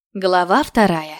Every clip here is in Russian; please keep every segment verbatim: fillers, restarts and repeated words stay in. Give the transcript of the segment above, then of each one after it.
Глава вторая.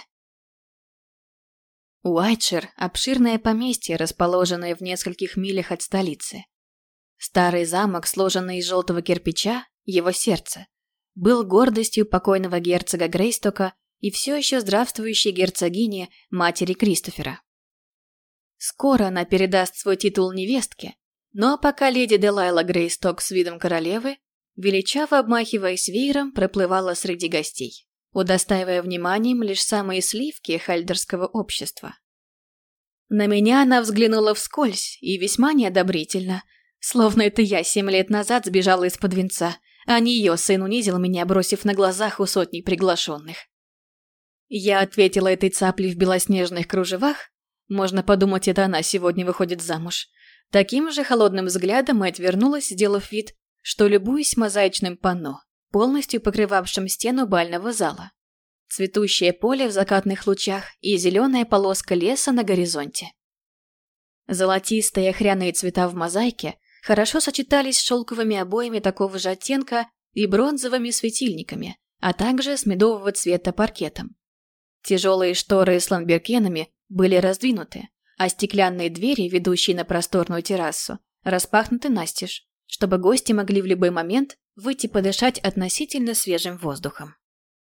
Уайтшир – обширное поместье, расположенное в нескольких милях от столицы. Старый замок, сложенный из желтого кирпича, его сердце, был гордостью покойного герцога Грейстока и все еще здравствующей герцогини, матери Кристофера. Скоро она передаст свой титул невестке, но пока леди Делайла Грейсток с видом королевы, величаво обмахиваясь веером, проплывала среди гостей, удостаивая вниманием лишь самые сливки хальдерского общества. На меня она взглянула вскользь и весьма неодобрительно, словно это я семь лет назад сбежала из-под венца, а не ее сын унизил меня, бросив на глазах у сотни приглашенных. Я ответила этой цапле в белоснежных кружевах, можно подумать, это она сегодня выходит замуж, таким же холодным взглядом и отвернулась, сделав вид, что любуюсь мозаичным панно, полностью покрывавшим стену бального зала. Цветущее поле в закатных лучах и зеленая полоска леса на горизонте. Золотистые охряные цвета в мозаике хорошо сочетались с шелковыми обоями такого же оттенка и бронзовыми светильниками, а также с медового цвета паркетом. Тяжелые шторы с ламберкенами были раздвинуты, а стеклянные двери, ведущие на просторную террасу, распахнуты настежь, чтобы гости могли в любой момент выйти подышать относительно свежим воздухом.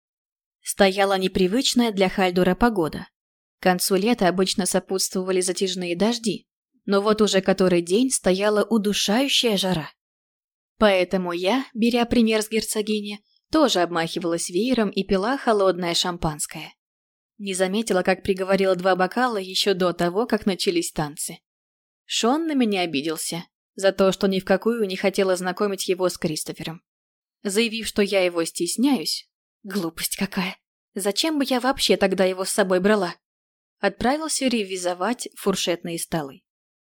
Стояла непривычная для Хальдура погода. К концу лета обычно сопутствовали затяжные дожди, но вот уже который день стояла удушающая жара. Поэтому я, беря пример с герцогини, тоже обмахивалась веером и пила холодное шампанское. Не заметила, как приговорила два бокала еще до того, как начались танцы. Шон на меня обиделся за то, что ни в какую не хотела знакомить его с Кристофером. Заявив, что я его стесняюсь, глупость какая, зачем бы я вообще тогда его с собой брала, отправился ревизовать фуршетные столы.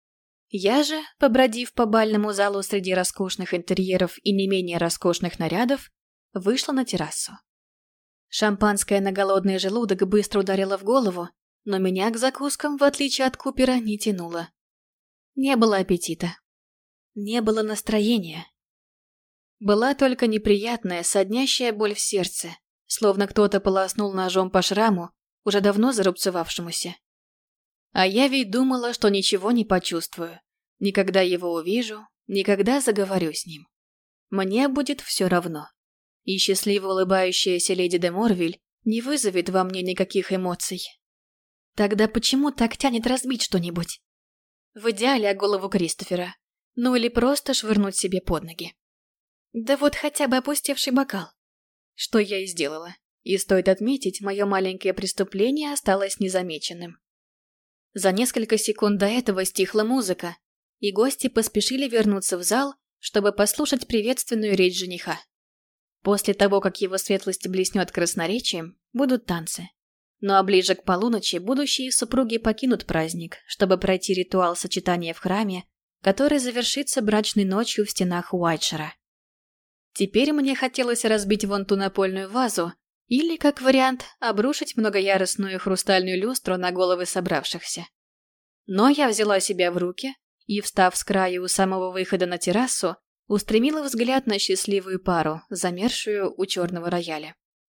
Я же, побродив по бальному залу среди роскошных интерьеров и не менее роскошных нарядов, вышла на террасу. Шампанское на голодный желудок быстро ударило в голову, но меня к закускам, в отличие от Купера, не тянуло. Не было аппетита. Не было настроения. Была только неприятная, соднящая боль в сердце, словно кто-то полоснул ножом по шраму, уже давно зарубцевавшемуся. А я ведь думала, что ничего не почувствую. Никогда его увижу, никогда заговорю с ним. Мне будет все равно. И счастливо улыбающаяся леди де Морвиль не вызовет во мне никаких эмоций. Тогда почему так тянет разбить что-нибудь? В идеале о голову Кристофера. Ну или просто швырнуть себе под ноги. Да вот хотя бы опустевший бокал. Что я и сделала. И стоит отметить, мое маленькое преступление осталось незамеченным. За несколько секунд до этого стихла музыка, и гости поспешили вернуться в зал, чтобы послушать приветственную речь жениха. После того, как его светлость блеснет красноречием, будут танцы. Ну а ближе к полуночи будущие супруги покинут праздник, чтобы пройти ритуал сочетания в храме, который завершится брачной ночью в стенах Уайтшира. Теперь мне хотелось разбить вон ту напольную вазу или, как вариант, обрушить многоярусную хрустальную люстру на головы собравшихся. Но я взяла себя в руки и, встав с краю у самого выхода на террасу, устремила взгляд на счастливую пару, замершую у черного рояля.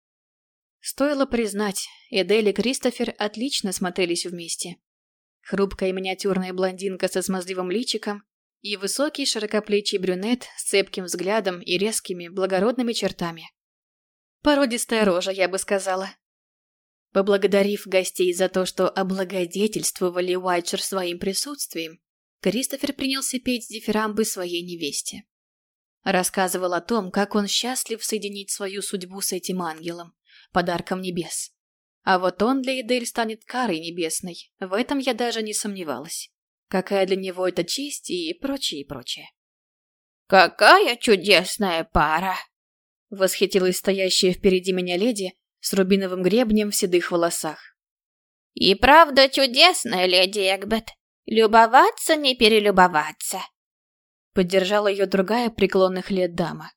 Стоило признать, Эдель и Кристофер отлично смотрелись вместе. Хрупкая миниатюрная блондинка со смазливым личиком и высокий широкоплечий брюнет с цепким взглядом и резкими, благородными чертами. Породистая рожа, я бы сказала. Поблагодарив гостей за то, что облагодетельствовали Уайтшир своим присутствием, Кристофер принялся петь дифирамбы своей невесте. Рассказывал о том, как он счастлив соединить свою судьбу с этим ангелом, подарком небес. А вот он для Эдель станет карой небесной, в этом я даже не сомневалась. Какая для него это честь и прочее, и прочее. «Какая чудесная пара!» Восхитилась стоящая впереди меня леди с рубиновым гребнем в седых волосах. «И правда чудесная, леди Эгбет. Любоваться не перелюбоваться!» Поддержала ее другая преклонных лет дама.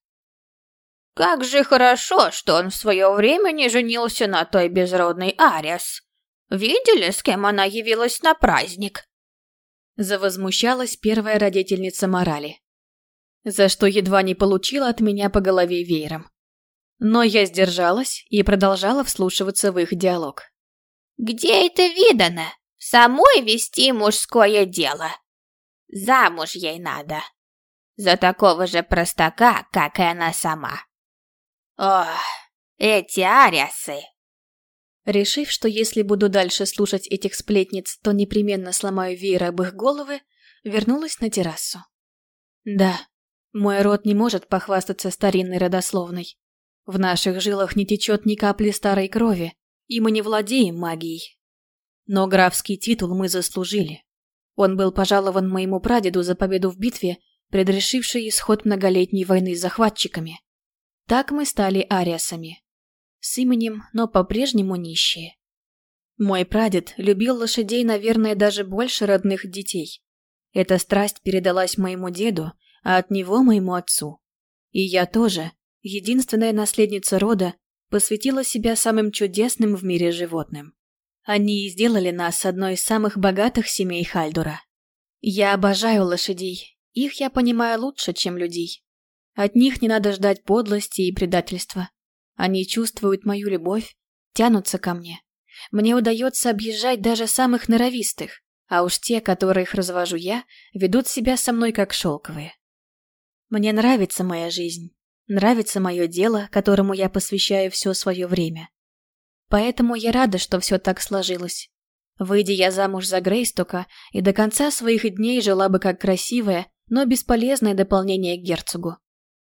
«Как же хорошо, что он в свое время не женился на той безродной Ариас. Видели, с кем она явилась на праздник?» Завозмущалась первая родительница морали, за что едва не получила от меня по голове веером. Но я сдержалась и продолжала вслушиваться в их диалог. «Где это видано? Самой вести мужское дело? Замуж ей надо. За такого же простака, как и она сама. Ох, эти ариасы!» Решив, что если буду дальше слушать этих сплетниц, то непременно сломаю веер об их головы, вернулась на террасу. Да, мой род не может похвастаться старинной родословной. В наших жилах не течет ни капли старой крови, и мы не владеем магией. Но графский титул мы заслужили. Он был пожалован моему прадеду за победу в битве, предрешившей исход многолетней войны с захватчиками. Так мы стали ариасами. С именем, но по-прежнему нищие. Мой прадед любил лошадей, наверное, даже больше родных детей. Эта страсть передалась моему деду, а от него моему отцу. И я тоже, единственная наследница рода, посвятила себя самым чудесным в мире животным. Они и сделали нас одной из самых богатых семей Хальдура. Я обожаю лошадей, их я понимаю лучше, чем людей. От них не надо ждать подлости и предательства. Они чувствуют мою любовь, тянутся ко мне. Мне удается объезжать даже самых норовистых, а уж те, которых развожу я, ведут себя со мной как шелковые. Мне нравится моя жизнь, нравится мое дело, которому я посвящаю все свое время. Поэтому я рада, что все так сложилось. Выйдя я замуж за Грейстока, и до конца своих дней жила бы как красивое, но бесполезное дополнение к герцогу.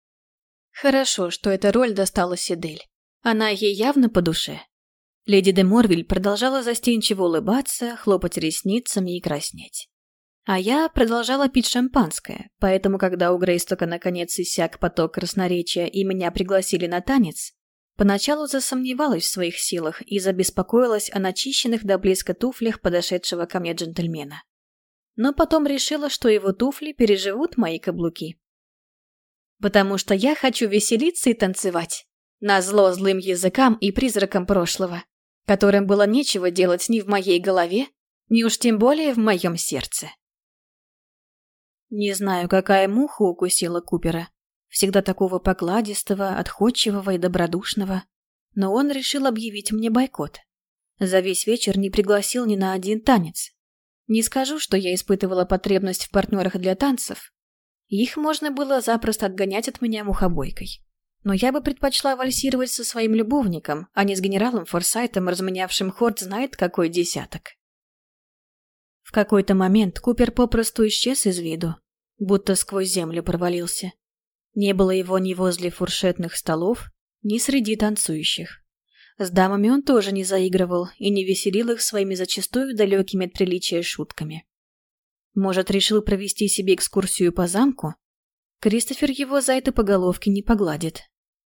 Хорошо, что эта роль досталась Эдель. Она ей явно по душе. Леди де Морвиль продолжала застенчиво улыбаться, хлопать ресницами и краснеть. А я продолжала пить шампанское, поэтому, когда у Грейстока наконец иссяк поток красноречия и меня пригласили на танец, поначалу засомневалась в своих силах и забеспокоилась о начищенных до блеска туфлях подошедшего ко мне джентльмена. Но потом решила, что его туфли переживут мои каблуки. Потому что я хочу веселиться и танцевать, назло злым языкам и призракам прошлого, которым было нечего делать ни в моей голове, ни уж тем более в моем сердце. Не знаю, какая муха укусила Купера, всегда такого покладистого, отходчивого и добродушного, но он решил объявить мне бойкот. За весь вечер не пригласил ни на один танец. Не скажу, что я испытывала потребность в партнерах для танцев. Их можно было запросто отгонять от меня мухобойкой. Но я бы предпочла вальсировать со своим любовником, а не с генералом Форсайтом, разменявшим хорд знает какой десяток. В какой-то момент Купер попросту исчез из виду, будто сквозь землю провалился. Не было его ни возле фуршетных столов, ни среди танцующих. С дамами он тоже не заигрывал и не веселил их своими зачастую далекими от приличия шутками. Может, решил провести себе экскурсию по замку? Кристофер его за это по головке не погладит.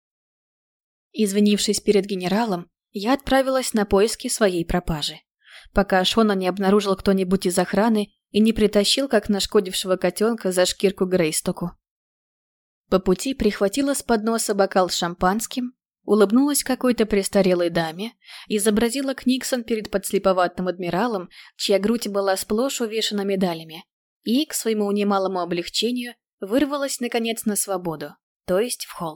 Извинившись перед генералом, я отправилась на поиски своей пропажи, пока Шона не обнаружил кто-нибудь из охраны и не притащил, как нашкодившего котенка, за шкирку Грейстоку. По пути прихватила с подноса бокал с шампанским, улыбнулась какой-то престарелой даме, изобразила Книксон перед подслеповатым адмиралом, чья грудь была сплошь увешана медалями, и, к своему немалому облегчению, вырвалась, наконец, на свободу, то есть в холл.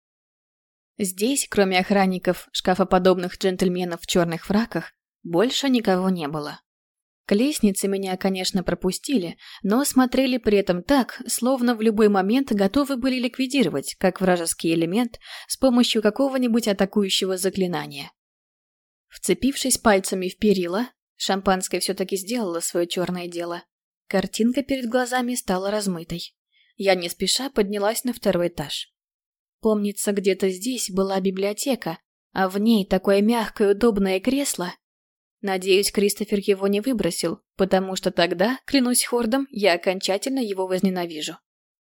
Здесь, кроме охранников, шкафоподобных джентльменов в черных фраках, больше никого не было. К лестнице меня, конечно, пропустили, но смотрели при этом так, словно в любой момент готовы были ликвидировать, как вражеский элемент, с помощью какого-нибудь атакующего заклинания. Вцепившись пальцами в перила, шампанское все-таки сделало свое черное дело. Картинка перед глазами стала размытой. Я не спеша поднялась на второй этаж. Помнится, где-то здесь была библиотека, а в ней такое мягкое удобное кресло. Надеюсь, Кристофер его не выбросил, потому что тогда, клянусь Хордом, я окончательно его возненавижу.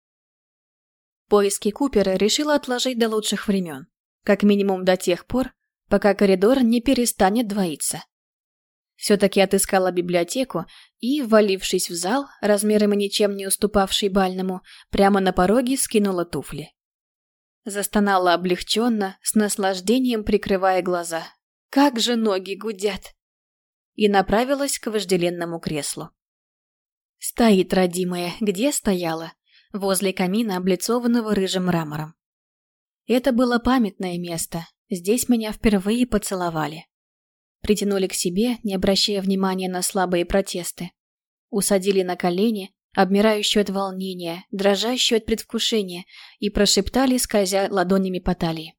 Поиски Купера решила отложить до лучших времен, как минимум до тех пор, пока коридор не перестанет двоиться. Все-таки отыскала библиотеку и, ввалившись в зал, размерами ничем не уступавший бальному, прямо на пороге скинула туфли. Застонала облегченно, с наслаждением прикрывая глаза. Как же ноги гудят! И направилась к вожделенному креслу. Стоит, родимая, где стояла? Возле камина, облицованного рыжим мрамором. Это было памятное место. Здесь меня впервые поцеловали. Притянули к себе, не обращая внимания на слабые протесты. Усадили на колени, обмирающую от волнения, дрожащую от предвкушения, и прошептали, скользя ладонями по талии.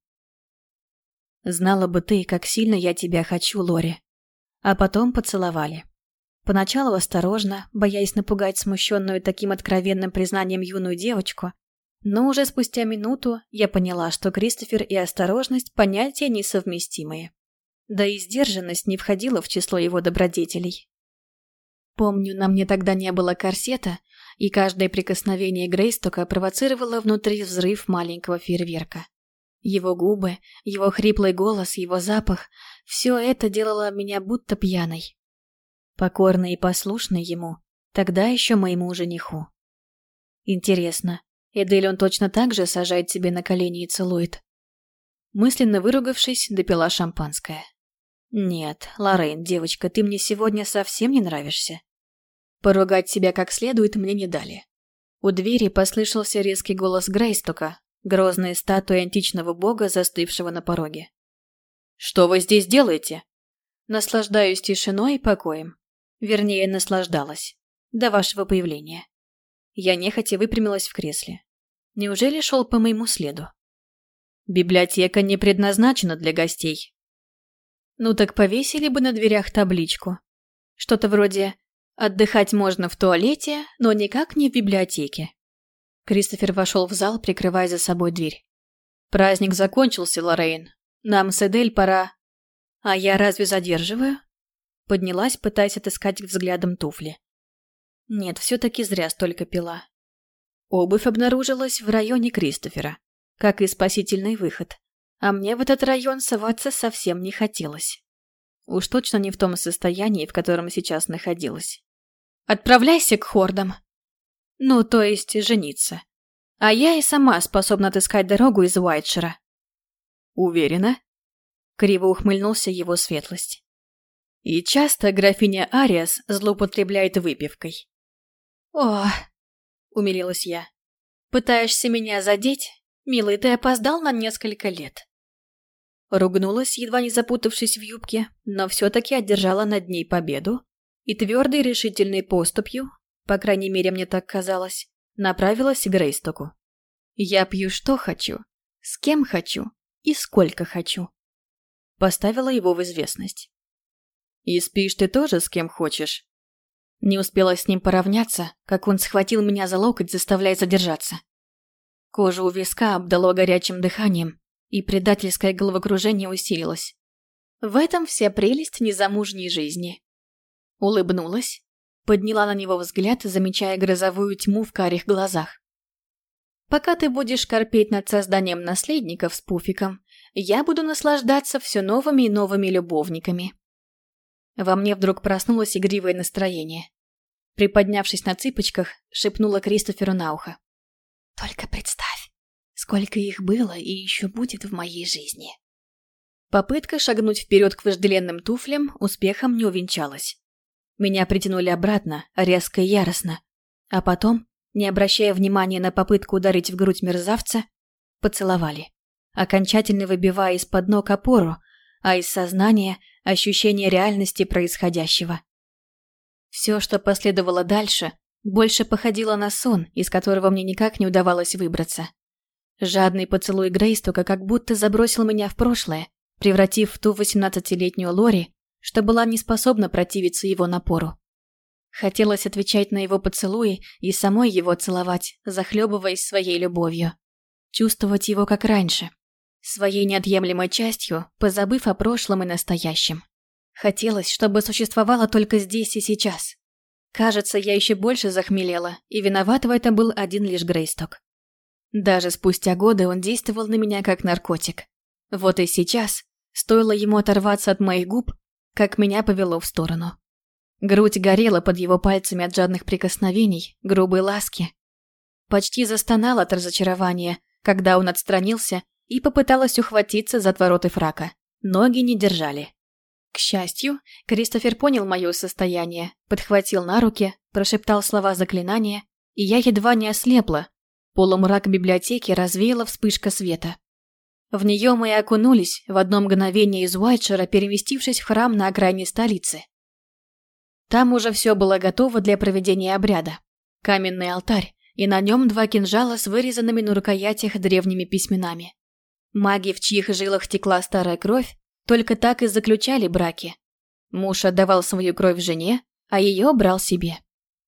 «Знала бы ты, как сильно я тебя хочу, Лори». А потом поцеловали. Поначалу осторожно, боясь напугать смущенную таким откровенным признанием юную девочку, но уже спустя минуту я поняла, что Кристофер и осторожность – понятия несовместимые. Да и сдержанность не входила в число его добродетелей. Помню, на мне тогда не было корсета, и каждое прикосновение Грейстока провоцировало внутри взрыв маленького фейерверка. Его губы, его хриплый голос, его запах – все это делало меня будто пьяной. Покорной и послушной ему, тогда еще моему жениху. Интересно, Эдель он точно так же сажает себе на колени и целует? Мысленно выругавшись, допила шампанское. «Нет, Лоррейн, девочка, ты мне сегодня совсем не нравишься». Поругать себя как следует мне не дали. У двери послышался резкий голос Грейстока, грозная статуя античного бога, застывшего на пороге. «Что вы здесь делаете?» Наслаждаюсь тишиной и покоем. Вернее, наслаждалась. До вашего появления. Я нехотя выпрямилась в кресле. Неужели шел по моему следу? Библиотека не предназначена для гостей. Ну так повесили бы на дверях табличку. Что-то вроде «Отдыхать можно в туалете, но никак не в библиотеке». Кристофер вошел в зал, прикрывая за собой дверь. «Праздник закончился, Лоррейн. Нам с Эдель пора...» «А я разве задерживаю?» Поднялась, пытаясь отыскать взглядом туфли. Нет, все-таки зря столько пила. Обувь обнаружилась в районе Кристофера, как и спасительный выход. А мне в этот район соваться совсем не хотелось. Уж точно не в том состоянии, в котором сейчас находилась. «Отправляйся к хордам!» Ну, то есть жениться. А я и сама способна отыскать дорогу из Уайтшира. Уверена? Криво ухмыльнулся его светлость. И часто графиня Ариас злоупотребляет выпивкой. О, умилилась я. Пытаешься меня задеть? Милый, ты опоздал на несколько лет. Ругнулась, едва не запутавшись в юбке, но все-таки одержала над ней победу и твердой решительной поступью, по крайней мере мне так казалось, направилась к Грейстоку. Я пью что хочу, с кем хочу и сколько хочу. Поставила его в известность. И спишь ты тоже с кем хочешь? Не успела с ним поравняться, как он схватил меня за локоть, заставляя задержаться. Кожу у виска обдало горячим дыханием, и предательское головокружение усилилось. В этом вся прелесть незамужней жизни. Улыбнулась, подняла на него взгляд, замечая грозовую тьму в карих глазах. Пока ты будешь корпеть над созданием наследников с Пуфиком, я буду наслаждаться все новыми и новыми любовниками. Во мне вдруг проснулось игривое настроение. Приподнявшись на цыпочках, шепнула Кристоферу на ухо. «Только представь, сколько их было и еще будет в моей жизни». Попытка шагнуть вперед к вожделенным туфлям успехом не увенчалась. Меня притянули обратно, резко и яростно. А потом, не обращая внимания на попытку ударить в грудь мерзавца, поцеловали, окончательно выбивая из-под ног опору, а из сознания – ощущение реальности происходящего. Все, что последовало дальше, больше походило на сон, из которого мне никак не удавалось выбраться. Жадный поцелуй Грейстока как будто забросил меня в прошлое, превратив в ту восемнадцатилетнюю Лори, что была не способна противиться его напору. Хотелось отвечать на его поцелуи и самой его целовать, захлебываясь своей любовью. Чувствовать его как раньше, своей неотъемлемой частью, позабыв о прошлом и настоящем. Хотелось, чтобы существовало только здесь и сейчас. Кажется, я еще больше захмелела, и виноват в этом был один лишь Грейсток. Даже спустя годы он действовал на меня как наркотик. Вот и сейчас, стоило ему оторваться от моих губ, как меня повело в сторону. Грудь горела под его пальцами от жадных прикосновений, грубой ласки. Почти застонала от разочарования, когда он отстранился и попыталась ухватиться за отвороты фрака. Ноги не держали. К счастью, Кристофер понял мое состояние, подхватил на руки, прошептал слова заклинания, и я едва не ослепла. Полумрак библиотеки развеяла вспышка света. В нее мы и окунулись в одно мгновение из Уайтшира, переместившись в храм на окраине столицы. Там уже все было готово для проведения обряда. Каменный алтарь, и на нем два кинжала с вырезанными на рукоятях древними письменами. Маги, в чьих жилах текла старая кровь, только так и заключали браки. Муж отдавал свою кровь жене, а ее брал себе.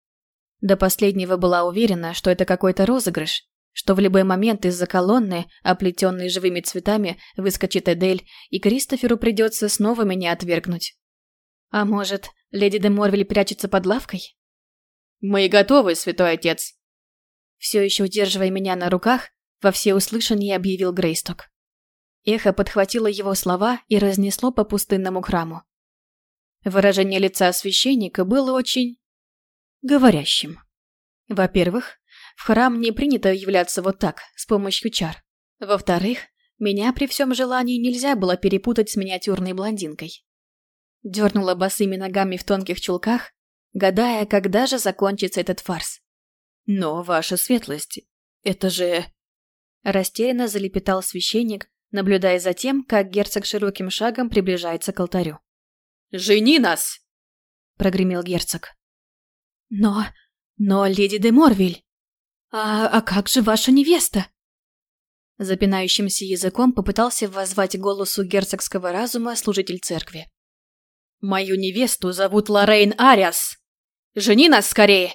До последнего была уверена, что это какой-то розыгрыш, что в любой момент из-за колонны, оплетенной живыми цветами, выскочит Эдель, и Кристоферу придется снова меня отвергнуть. А может, леди де Морвиль прячется под лавкой? «Мы готовы, святой отец!» Все еще удерживая меня на руках, во всеуслышание объявил Грейсток. Эхо подхватило его слова и разнесло по пустынному храму. Выражение лица священника было очень... говорящим. Во-первых, в храм не принято являться вот так, с помощью чар. Во-вторых, меня при всем желании нельзя было перепутать с миниатюрной блондинкой. Дернула босыми ногами в тонких чулках, гадая, когда же закончится этот фарс. «Но, ваша светлость, это же...» Растерянно залепетал священник, наблюдая за тем, как герцог широким шагом приближается к алтарю. «Жени нас!» — прогремел герцог. «Но... но, леди де Морвиль, а, а как же ваша невеста?» Запинающимся языком попытался воззвать голосу герцогского разума служитель церкви. «Мою невесту зовут Лоррейн Ариас! Жени нас скорее!»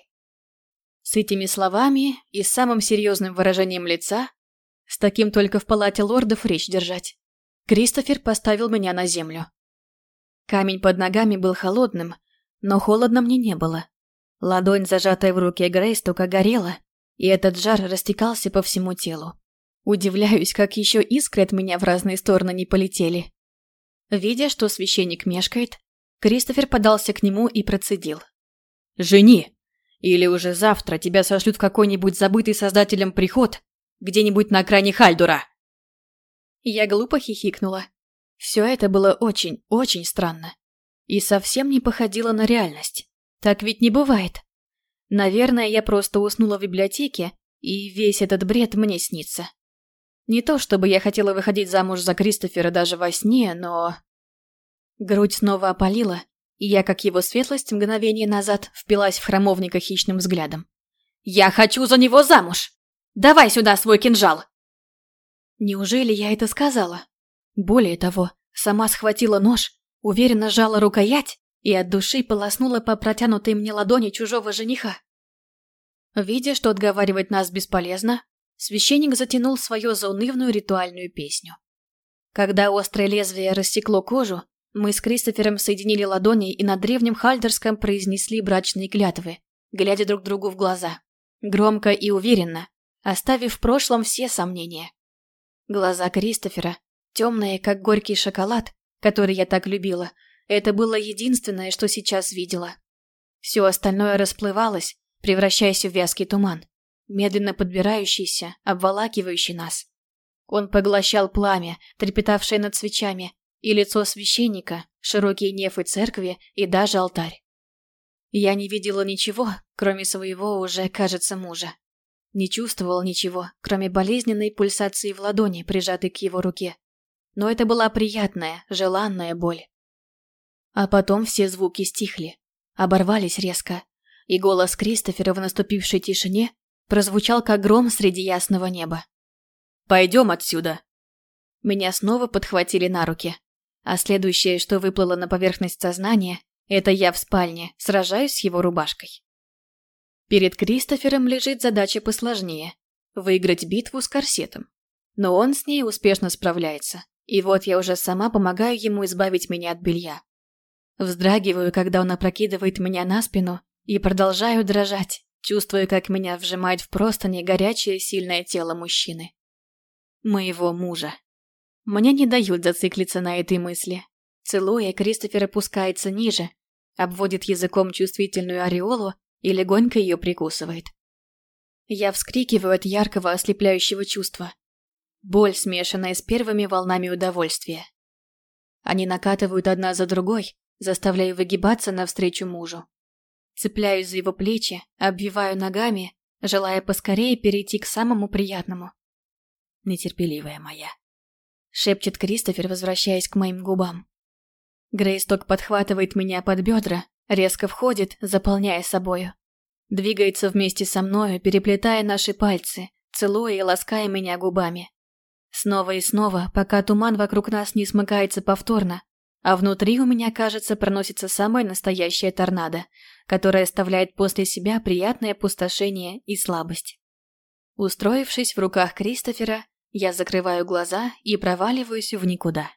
С этими словами и с самым серьезным выражением лица, с таким только в палате лордов речь держать, Кристофер поставил меня на землю. Камень под ногами был холодным, но холодно мне не было. Ладонь, зажатая в руке Грейстока, горела, и этот жар растекался по всему телу. Удивляюсь, как еще искры от меня в разные стороны не полетели. Видя, что священник мешкает, Кристофер подался к нему и процедил. «Жени! Или уже завтра тебя сошлют в какой-нибудь забытый создателем приход, где-нибудь на окраине Хальдура!» Я глупо хихикнула. Все это было очень, очень странно. И совсем не походило на реальность. Так ведь не бывает. Наверное, я просто уснула в библиотеке, и весь этот бред мне снится. Не то чтобы я хотела выходить замуж за Кристофера даже во сне, но... Грудь снова опалила, и я, как его светлость, мгновение назад впилась в храмовника хищным взглядом. «Я хочу за него замуж! Давай сюда свой кинжал!» Неужели я это сказала? Более того, сама схватила нож, уверенно сжала рукоять и от души полоснула по протянутой мне ладони чужого жениха. Видя, что отговаривать нас бесполезно, священник затянул свою заунывную ритуальную песню. Когда острое лезвие рассекло кожу, мы с Кристофером соединили ладони и на древнем хальдерском произнесли брачные клятвы, глядя друг другу в глаза. Громко и уверенно, оставив в прошлом все сомнения. Глаза Кристофера, темные, как горький шоколад, который я так любила, это было единственное, что сейчас видела. Все остальное расплывалось, превращаясь в вязкий туман, медленно подбирающийся, обволакивающий нас. Он поглощал пламя, трепетавшее над свечами, и лицо священника, широкие нефы церкви и даже алтарь. Я не видела ничего, кроме своего уже, кажется, мужа. Не чувствовал ничего, кроме болезненной пульсации в ладони, прижатой к его руке. Но это была приятная, желанная боль. А потом все звуки стихли, оборвались резко, и голос Кристофера в наступившей тишине прозвучал как гром среди ясного неба. «Пойдем отсюда!» Меня снова подхватили на руки, а следующее, что выплыло на поверхность сознания, это я в спальне, сражаюсь с его рубашкой. Перед Кристофером лежит задача посложнее – выиграть битву с корсетом. Но он с ней успешно справляется, и вот я уже сама помогаю ему избавить меня от белья. Вздрагиваю, когда он опрокидывает меня на спину, и продолжаю дрожать, чувствуя, как меня вжимает в простыни горячее сильное тело мужчины. Моего мужа. Мне не дают зациклиться на этой мысли. Целуя, Кристофер опускается ниже, обводит языком чувствительную ореолу и легонько ее прикусывает. Я вскрикиваю от яркого ослепляющего чувства. Боль, смешанная с первыми волнами удовольствия. Они накатывают одна за другой, заставляя выгибаться навстречу мужу. Цепляюсь за его плечи, обвиваю ногами, желая поскорее перейти к самому приятному. Нетерпеливая моя. шепчет Кристофер, возвращаясь к моим губам. Грейсток подхватывает меня под бедра, резко входит, заполняя собою. Двигается вместе со мною, переплетая наши пальцы, целуя и лаская меня губами. Снова и снова, пока туман вокруг нас не смыкается повторно, а внутри у меня, кажется, проносится самая настоящая торнадо, которая оставляет после себя приятное опустошение и слабость. Устроившись в руках Кристофера, я закрываю глаза и проваливаюсь в никуда.